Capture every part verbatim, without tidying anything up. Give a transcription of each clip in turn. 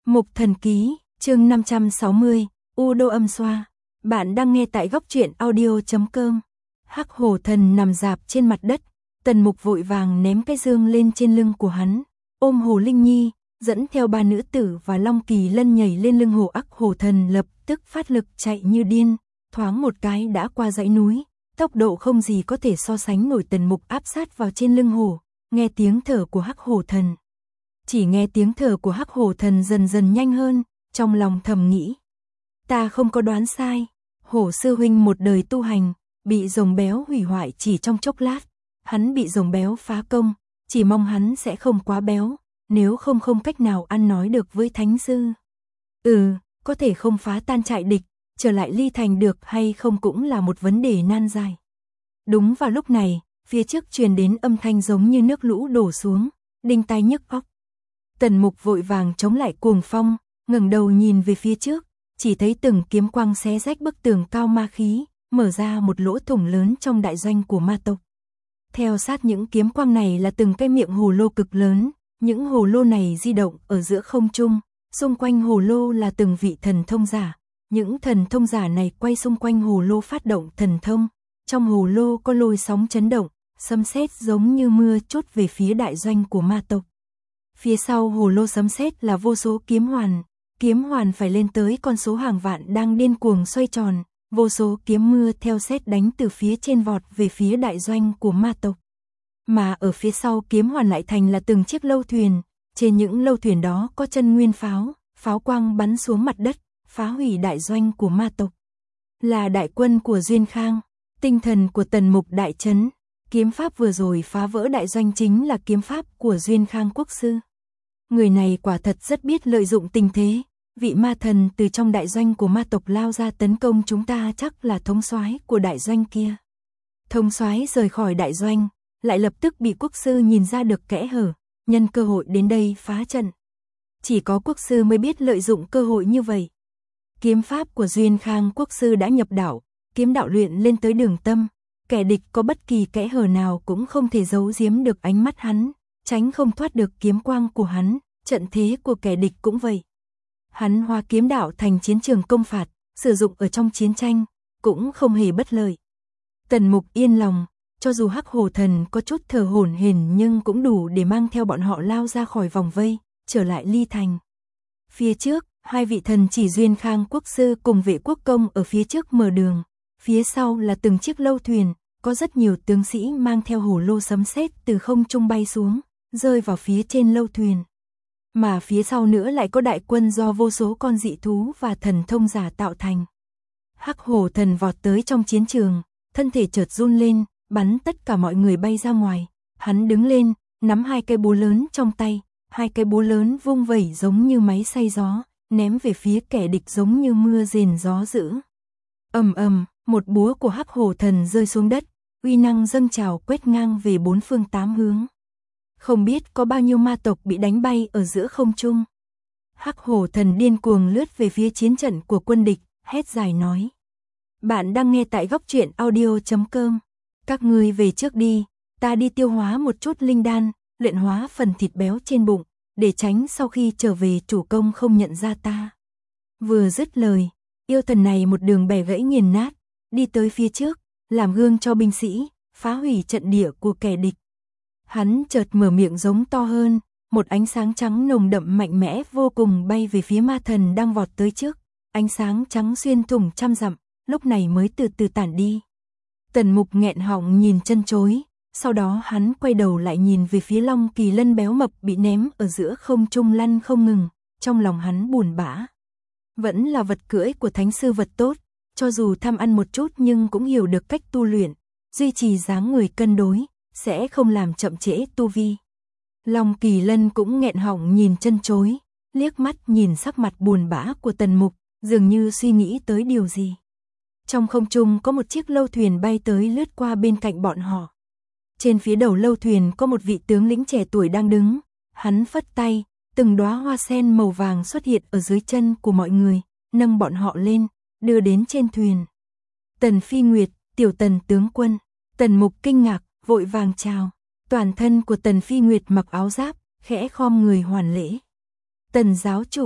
Mục Thần Ký, chương năm trăm sáu mươi, U Đô Âm Xoa. Bạn đang nghe tại góc truyện audio chấm com. Hắc Hổ Thần nằm rạp trên mặt đất, Tần Mục vội vàng ném cái dương lên trên lưng của hắn, ôm Hồ Linh Nhi, dẫn theo ba nữ tử và Long Kỳ Lân nhảy lên lưng Hồ Hắc Hổ Thần, lập tức phát lực chạy như điên, thoáng một cái đã qua dãy núi, tốc độ không gì có thể so sánh nổi. Tần Mục áp sát vào trên lưng hổ, nghe tiếng thở của Hắc Hổ Thần. Chỉ nghe tiếng thở của Hắc Hổ Thần dần dần nhanh hơn, trong lòng thầm nghĩ, ta không có đoán sai, Hổ sư huynh một đời tu hành, bị rồng béo hủy hoại chỉ trong chốc lát, hắn bị rồng béo phá công, chỉ mong hắn sẽ không quá béo, nếu không không cách nào ăn nói được với thánh sư. Ừ, có thể không phá tan trại địch, trở lại Ly Thành được hay không cũng là một vấn đề nan giải. Đúng vào lúc này, phía trước truyền đến âm thanh giống như nước lũ đổ xuống, đinh tai nhức óc. Tần Mục vội vàng chống lại cuồng phong, ngẩng đầu nhìn về phía trước, chỉ thấy từng kiếm quang xé rách bức tường cao ma khí, mở ra một lỗ thủng lớn trong đại doanh của ma tộc. Theo sát những kiếm quang này là từng cái miệng hồ lô cực lớn, những hồ lô này di động ở giữa không trung, xung quanh hồ lô là từng vị thần thông giả, những thần thông giả này quay xung quanh hồ lô phát động thần thông, trong hồ lô có lôi sóng chấn động, sấm sét giống như mưa trút về phía đại doanh của ma tộc. Phía sau hồ lô sấm sét là vô số kiếm hoàn, kiếm hoàn phải lên tới con số hàng vạn đang điên cuồng xoay tròn, vô số kiếm mưa theo sét đánh từ phía trên vọt về phía đại doanh của ma tộc. Mà ở phía sau kiếm hoàn lại thành là từng chiếc lâu thuyền, trên những lâu thuyền đó có chân nguyên pháo, pháo quang bắn xuống mặt đất, phá hủy đại doanh của ma tộc. Là đại quân của Duyên Khang, tinh thần của Tần Mục đại chấn, kiếm pháp vừa rồi phá vỡ đại doanh chính là kiếm pháp của Duyên Khang quốc sư. Người này quả thật rất biết lợi dụng tình thế, vị ma thần từ trong đại doanh của ma tộc lao ra tấn công chúng ta chắc là thống soái của đại doanh kia. Thống soái rời khỏi đại doanh, lại lập tức bị quốc sư nhìn ra được kẽ hở, nhân cơ hội đến đây phá trận. Chỉ có quốc sư mới biết lợi dụng cơ hội như vậy. Kiếm pháp của Duyên Khang quốc sư đã nhập đạo, kiếm đạo luyện lên tới đường tâm, kẻ địch có bất kỳ kẽ hở nào cũng không thể giấu giếm được ánh mắt hắn, tránh không thoát được kiếm quang của hắn, trận thế của kẻ địch cũng vậy. Hắn hóa kiếm đạo thành chiến trường công phạt, sử dụng ở trong chiến tranh, cũng không hề bất lợi. Tần Mục yên lòng, cho dù Hắc Hổ Thần có chút thở hổn hển nhưng cũng đủ để mang theo bọn họ lao ra khỏi vòng vây, trở lại Ly Thành. Phía trước, hai vị thần chỉ Duyên Khang quốc sư cùng Vệ Quốc Công ở phía trước mở đường, phía sau là từng chiếc lâu thuyền, có rất nhiều tướng sĩ mang theo hồ lô sấm sét từ không trung bay xuống, rơi vào phía trên lâu thuyền. Mà phía sau nữa lại có đại quân do vô số con dị thú và thần thông giả tạo thành. Hắc Hổ Thần vọt tới trong chiến trường, thân thể chợt run lên, bắn tất cả mọi người bay ra ngoài. Hắn đứng lên, nắm hai cây búa lớn trong tay, hai cây búa lớn vung vẩy giống như máy xay gió, ném về phía kẻ địch giống như mưa rền gió dữ. Ầm ầm, một búa của Hắc Hổ Thần rơi xuống đất, uy năng dâng trào quét ngang về bốn phương tám hướng. Không biết có bao nhiêu ma tộc bị đánh bay ở giữa không trung. Hắc Hổ Thần điên cuồng lướt về phía chiến trận của quân địch, hét dài nói. Bạn đang nghe tại góc truyện audio chấm com. Các ngươi về trước đi, ta đi tiêu hóa một chút linh đan, luyện hóa phần thịt béo trên bụng, để tránh sau khi trở về chủ công không nhận ra ta. Vừa dứt lời, yêu thần này một đường bẻ gãy nghiền nát, đi tới phía trước, làm gương cho binh sĩ, phá hủy trận địa của kẻ địch. Hắn chợt mở miệng giống to hơn, một ánh sáng trắng nồng đậm mạnh mẽ vô cùng bay về phía ma thần đang vọt tới trước. Ánh sáng trắng xuyên thủng trăm dặm, lúc này mới từ từ tản đi. Tần Mục nghẹn họng nhìn chân chối, sau đó hắn quay đầu lại nhìn về phía Long Kỳ Lân béo mập bị ném ở giữa không trung lăn không ngừng, trong lòng hắn buồn bã. Vẫn là vật cưỡi của thánh sư vật tốt, cho dù tham ăn một chút nhưng cũng hiểu được cách tu luyện, duy trì dáng người cân đối, sẽ không làm chậm trễ tu vi. Long Kỳ Lân cũng nghẹn họng nhìn chân chối, liếc mắt nhìn sắc mặt buồn bã của Tần Mục, dường như suy nghĩ tới điều gì. Trong không trung có một chiếc lâu thuyền bay tới lướt qua bên cạnh bọn họ. Trên phía đầu lâu thuyền có một vị tướng lĩnh trẻ tuổi đang đứng, hắn phất tay, từng đóa hoa sen màu vàng xuất hiện ở dưới chân của mọi người, nâng bọn họ lên, đưa đến trên thuyền. Tần Phi Nguyệt, tiểu Tần tướng quân. Tần Mục kinh ngạc, vội vàng chào. Toàn thân của Tần Phi Nguyệt mặc áo giáp, khẽ khom người hoàn lễ. Tần giáo chủ,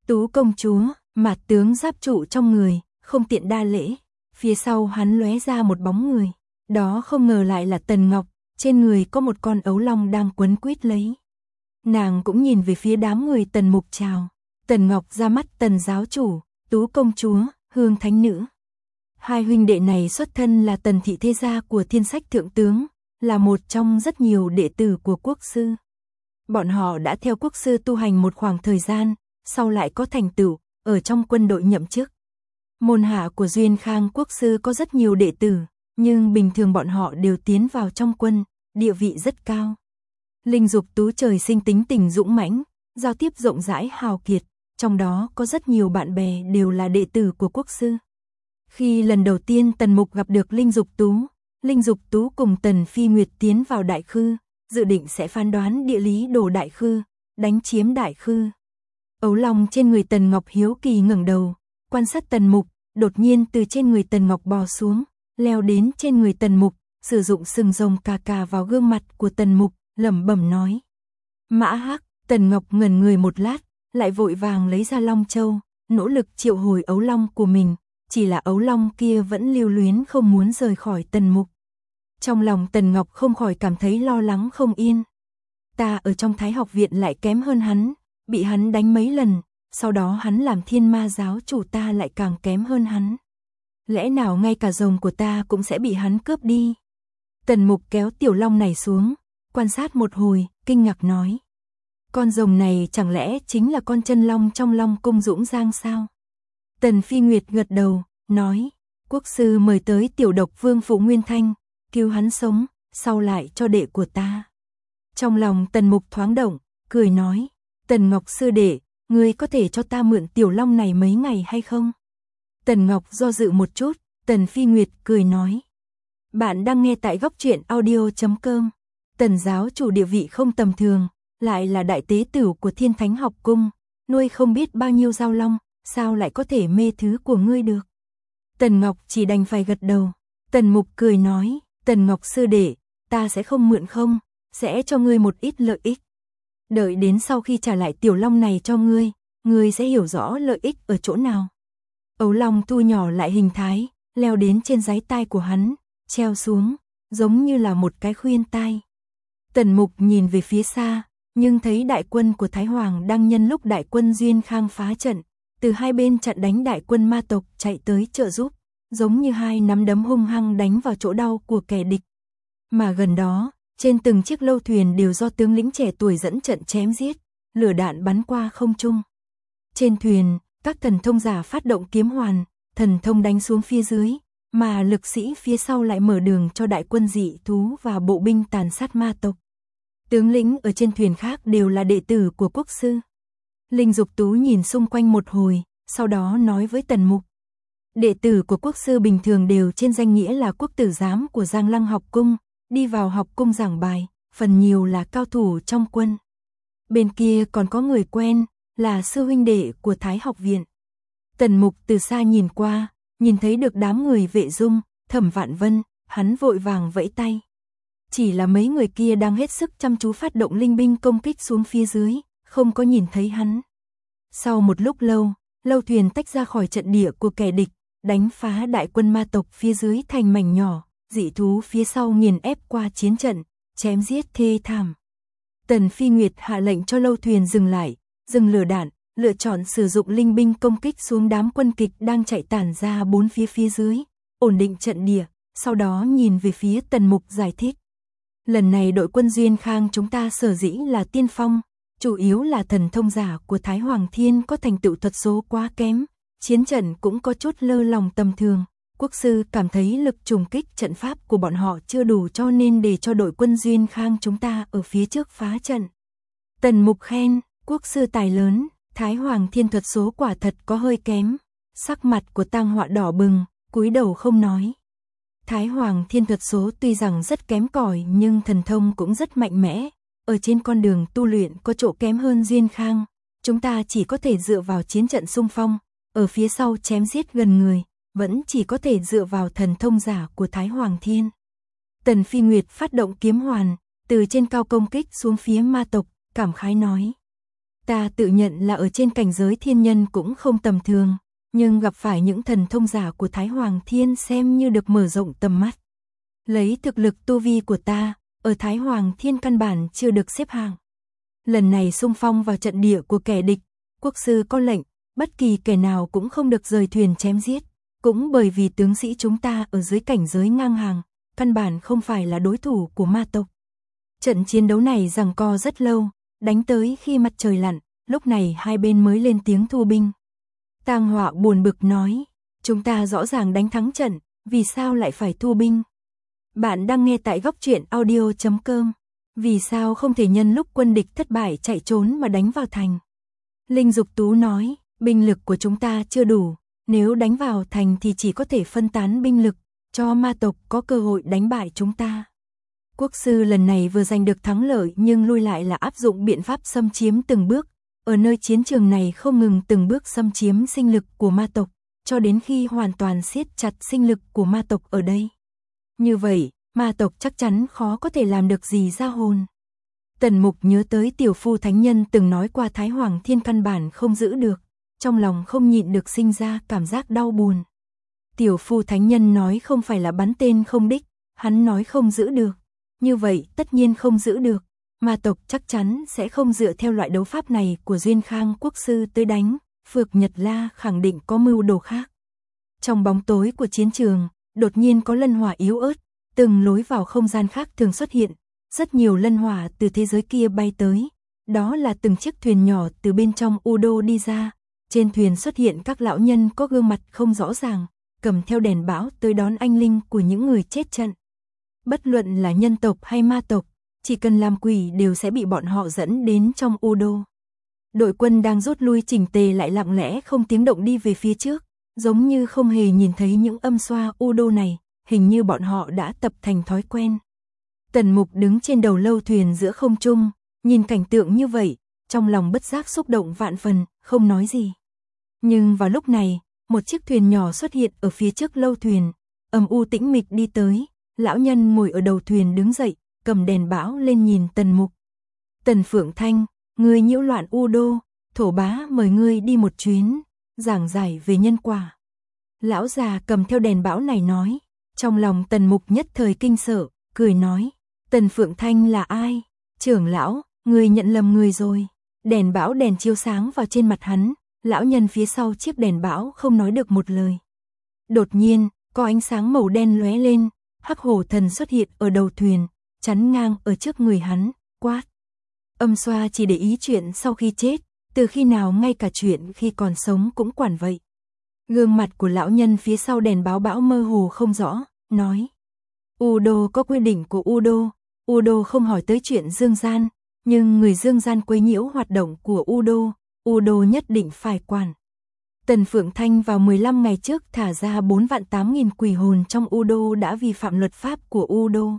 Tú công chúa, mạt tướng giáp trụ trong người, không tiện đa lễ. Phía sau hắn lóe ra một bóng người, đó không ngờ lại là Tần Ngọc, trên người có một con ấu long đang quấn quýt lấy. Nàng cũng nhìn về phía đám người Tần Mục chào. Tần Ngọc ra mắt Tần giáo chủ, Tú công chúa, Hương thánh nữ. Hai huynh đệ này xuất thân là Tần thị thế gia của Thiên Sách thượng tướng, là một trong rất nhiều đệ tử của quốc sư. Bọn họ đã theo quốc sư tu hành một khoảng thời gian, sau lại có thành tựu, ở trong quân đội nhậm chức. Môn hạ của Duyên Khang quốc sư có rất nhiều đệ tử, nhưng bình thường bọn họ đều tiến vào trong quân, địa vị rất cao. Linh Dục Tú trời sinh tính tình dũng mãnh, giao tiếp rộng rãi hào kiệt, trong đó có rất nhiều bạn bè đều là đệ tử của quốc sư. Khi lần đầu tiên Tần Mục gặp được Linh Dục Tú, Linh Dục Tú cùng Tần Phi Nguyệt tiến vào Đại Khư, dự định sẽ phán đoán địa lý đồ Đại Khư, đánh chiếm Đại Khư. Ấu long trên người Tần Ngọc hiếu kỳ ngẩng đầu, quan sát Tần Mục, đột nhiên từ trên người Tần Ngọc bò xuống, leo đến trên người Tần Mục, sử dụng sừng rồng cà cà vào gương mặt của Tần Mục, lẩm bẩm nói. Mã Hắc. Tần Ngọc ngẩn người một lát, lại vội vàng lấy ra Long Châu, nỗ lực triệu hồi ấu long của mình, chỉ là ấu long kia vẫn lưu luyến không muốn rời khỏi Tần Mục. Trong lòng Tần Ngọc không khỏi cảm thấy lo lắng không yên. Ta ở trong Thái học viện lại kém hơn hắn, bị hắn đánh mấy lần, sau đó hắn làm Thiên Ma giáo chủ, ta lại càng kém hơn hắn. Lẽ nào ngay cả rồng của ta cũng sẽ bị hắn cướp đi? Tần Mục kéo tiểu long này xuống, quan sát một hồi, kinh ngạc nói. Con rồng này chẳng lẽ chính là con chân long trong Long cung Dũng Giang sao? Tần Phi Nguyệt gật đầu, nói, quốc sư mời tới tiểu độc vương Phụ Nguyên Thanh, cứu hắn sống, sau lại cho đệ của ta. Trong lòng Tần Mục thoáng động, cười nói, Tần Ngọc sư đệ, ngươi có thể cho ta mượn tiểu long này mấy ngày hay không? Tần Ngọc do dự một chút, Tần Phi Nguyệt cười nói. Bạn đang nghe tại góc truyện audio chấm com. Tần giáo chủ địa vị không tầm thường, lại là đại tế tử của Thiên Thánh học cung, nuôi không biết bao nhiêu giao long, sao lại có thể mê thứ của ngươi được? Tần Ngọc chỉ đành phải gật đầu. Tần Mục cười nói, Tần Ngọc sư đệ, ta sẽ không mượn không, sẽ cho ngươi một ít lợi ích. Đợi đến sau khi trả lại tiểu long này cho ngươi, ngươi sẽ hiểu rõ lợi ích ở chỗ nào. Ấu long thu nhỏ lại hình thái, leo đến trên dái tai của hắn, treo xuống, giống như là một cái khuyên tai. Tần Mục nhìn về phía xa, nhưng thấy đại quân của Thái Hoàng đang nhân lúc đại quân Duyên Khang phá trận, từ hai bên chặn đánh đại quân ma tộc chạy tới trợ giúp, giống như hai nắm đấm hung hăng đánh vào chỗ đau của kẻ địch. Mà gần đó, trên từng chiếc lâu thuyền đều do tướng lĩnh trẻ tuổi dẫn trận chém giết, lửa đạn bắn qua không trung. Trên thuyền, các thần thông giả phát động kiếm hoàn, thần thông đánh xuống phía dưới, mà lực sĩ phía sau lại mở đường cho đại quân dị thú và bộ binh tàn sát ma tộc. Tướng lĩnh ở trên thuyền khác đều là đệ tử của quốc sư. Linh Dục Tú nhìn xung quanh một hồi, sau đó nói với Tần Mục. Đệ tử của quốc sư bình thường đều trên danh nghĩa là quốc tử giám của Giang Lăng học cung, đi vào học cung giảng bài, phần nhiều là cao thủ trong quân. Bên kia còn có người quen, là sư huynh đệ của Thái học viện. Tần Mục từ xa nhìn qua, nhìn thấy được đám người Vệ Dung, Thẩm Vạn Vân, hắn vội vàng vẫy tay. Chỉ là mấy người kia đang hết sức chăm chú phát động linh binh công kích xuống phía dưới, không có nhìn thấy hắn. Sau một lúc lâu, lâu thuyền tách ra khỏi trận địa của kẻ địch, đánh phá đại quân ma tộc phía dưới thành mảnh nhỏ, dị thú phía sau nghiền ép qua chiến trận, chém giết thê thảm. Tần Phi Nguyệt hạ lệnh cho lâu thuyền dừng lại, dừng lửa đạn, lựa chọn sử dụng linh binh công kích xuống đám quân kịch đang chạy tản ra bốn phía phía dưới, ổn định trận địa, sau đó nhìn về phía Tần Mục giải thích. Lần này đội quân Duyên Khang chúng ta sở dĩ là tiên phong, chủ yếu là thần thông giả của Thái Hoàng Thiên có thành tựu thuật số quá kém, chiến trận cũng có chút lơ lòng tầm thường. Quốc sư cảm thấy lực trùng kích trận pháp của bọn họ chưa đủ cho nên để cho đội quân Duyên Khang chúng ta ở phía trước phá trận. Tần Mục khen, quốc sư tài lớn, Thái Hoàng Thiên thuật số quả thật có hơi kém. Sắc mặt của Tang Họa đỏ bừng, cúi đầu không nói. Thái Hoàng Thiên thuật số tuy rằng rất kém cỏi nhưng thần thông cũng rất mạnh mẽ. Ở trên con đường tu luyện có chỗ kém hơn Duyên Khang, chúng ta chỉ có thể dựa vào chiến trận xung phong, ở phía sau chém giết gần người, vẫn chỉ có thể dựa vào thần thông giả của Thái Hoàng Thiên. Tần Phi Nguyệt phát động kiếm hoàn, từ trên cao công kích xuống phía ma tộc, cảm khái nói. Ta tự nhận là ở trên cảnh giới thiên nhân cũng không tầm thường, nhưng gặp phải những thần thông giả của Thái Hoàng Thiên xem như được mở rộng tầm mắt. Lấy thực lực tu vi của ta, ở Thái Hoàng Thiên căn bản chưa được xếp hạng. Lần này xung phong vào trận địa của kẻ địch, quốc sư có lệnh, bất kỳ kẻ nào cũng không được rời thuyền chém giết, cũng bởi vì tướng sĩ chúng ta ở dưới cảnh giới ngang hàng, căn bản không phải là đối thủ của ma tộc. Trận chiến đấu này giằng co rất lâu, đánh tới khi mặt trời lặn, lúc này hai bên mới lên tiếng thu binh. Tang Họa buồn bực nói, chúng ta rõ ràng đánh thắng trận, vì sao lại phải thu binh? Bạn đang nghe tại góc truyện audio chấm com. Vì sao không thể nhân lúc quân địch thất bại chạy trốn mà đánh vào thành? Linh Dục Tú nói, binh lực của chúng ta chưa đủ, nếu đánh vào thành thì chỉ có thể phân tán binh lực, cho ma tộc có cơ hội đánh bại chúng ta. Quốc sư lần này vừa giành được thắng lợi nhưng lui lại là áp dụng biện pháp xâm chiếm từng bước, ở nơi chiến trường này không ngừng từng bước xâm chiếm sinh lực của ma tộc, cho đến khi hoàn toàn siết chặt sinh lực của ma tộc ở đây. Như vậy, ma tộc chắc chắn khó có thể làm được gì ra hồn. Tần Mục nhớ tới tiểu phu thánh nhân từng nói qua Thái Hoàng Thiên căn bản không giữ được, trong lòng không nhịn được sinh ra cảm giác đau buồn. Tiểu phu thánh nhân nói không phải là bắn tên không đích, hắn nói không giữ được. Như vậy tất nhiên không giữ được, ma tộc chắc chắn sẽ không dựa theo loại đấu pháp này của Duyên Khang quốc sư tới đánh, Phược Nhật La khẳng định có mưu đồ khác. Trong bóng tối của chiến trường, đột nhiên có lân hỏa yếu ớt, từng lối vào không gian khác thường xuất hiện, rất nhiều lân hỏa từ thế giới kia bay tới, đó là từng chiếc thuyền nhỏ từ bên trong U Đô đi ra, trên thuyền xuất hiện các lão nhân có gương mặt không rõ ràng, cầm theo đèn bão tới đón anh linh của những người chết trận. Bất luận là nhân tộc hay ma tộc, chỉ cần làm quỷ đều sẽ bị bọn họ dẫn đến trong U Đô. Đội quân đang rút lui chỉnh tề lại lặng lẽ không tiếng động đi về phía trước, giống như không hề nhìn thấy những âm xoa U Đô này, hình như bọn họ đã tập thành thói quen. Tần Mục đứng trên đầu lâu thuyền giữa không trung, nhìn cảnh tượng như vậy, trong lòng bất giác xúc động vạn phần, không nói gì. Nhưng vào lúc này, một chiếc thuyền nhỏ xuất hiện ở phía trước lâu thuyền, âm u tĩnh mịch đi tới, lão nhân ngồi ở đầu thuyền đứng dậy, cầm đèn bão lên nhìn Tần Mục. Tần Phượng Thanh, ngươi nhiễu loạn U Đô, thổ bá mời ngươi đi một chuyến, giảng giải về nhân quả. Lão già cầm theo đèn bão này nói, trong lòng Tần Mục nhất thời kinh sợ, cười nói, Tần Phượng Thanh là ai? Trưởng lão, ngươi nhận lầm người rồi. Đèn bão đèn chiếu sáng vào trên mặt hắn, lão nhân phía sau chiếc đèn bão không nói được một lời. Đột nhiên, có ánh sáng màu đen lóe lên, Hắc Hổ Thần xuất hiện ở đầu thuyền, chắn ngang ở trước người hắn, quát. Âm Xoa chỉ để ý chuyện sau khi chết, từ khi nào ngay cả chuyện khi còn sống cũng quản vậy. Gương mặt của lão nhân phía sau đèn báo bão mơ hồ không rõ, nói. U Đô có quy định của U Đô, U Đô không hỏi tới chuyện dương gian, nhưng người dương gian quấy nhiễu hoạt động của U Đô, U Đô nhất định phải quản. Tần Phượng Thanh vào mười lăm ngày trước thả ra bốn vạn tám nghìn quỷ hồn trong U Đô đã vi phạm luật pháp của U Đô.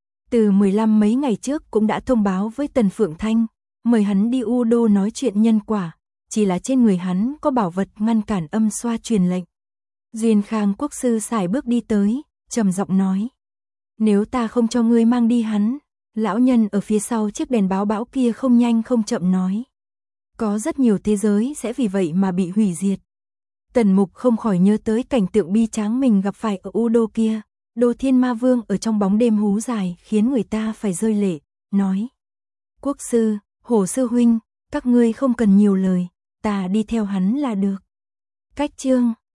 Từ mười lăm mấy ngày trước cũng đã thông báo với Tần Phượng Thanh, mời hắn đi U Đô nói chuyện nhân quả, chỉ là trên người hắn có bảo vật ngăn cản âm xoa truyền lệnh. Duyên Khang quốc sư sải bước đi tới, trầm giọng nói. Nếu ta không cho ngươi mang đi hắn, lão nhân ở phía sau chiếc đèn báo bão kia không nhanh không chậm nói. Có rất nhiều thế giới sẽ vì vậy mà bị hủy diệt. Tần Mục không khỏi nhớ tới cảnh tượng bi tráng mình gặp phải ở U Đô kia, Đô Thiên Ma Vương ở trong bóng đêm hú dài khiến người ta phải rơi lệ, nói. Quốc sư, Hổ sư huynh, các ngươi không cần nhiều lời, ta đi theo hắn là được. Cách chương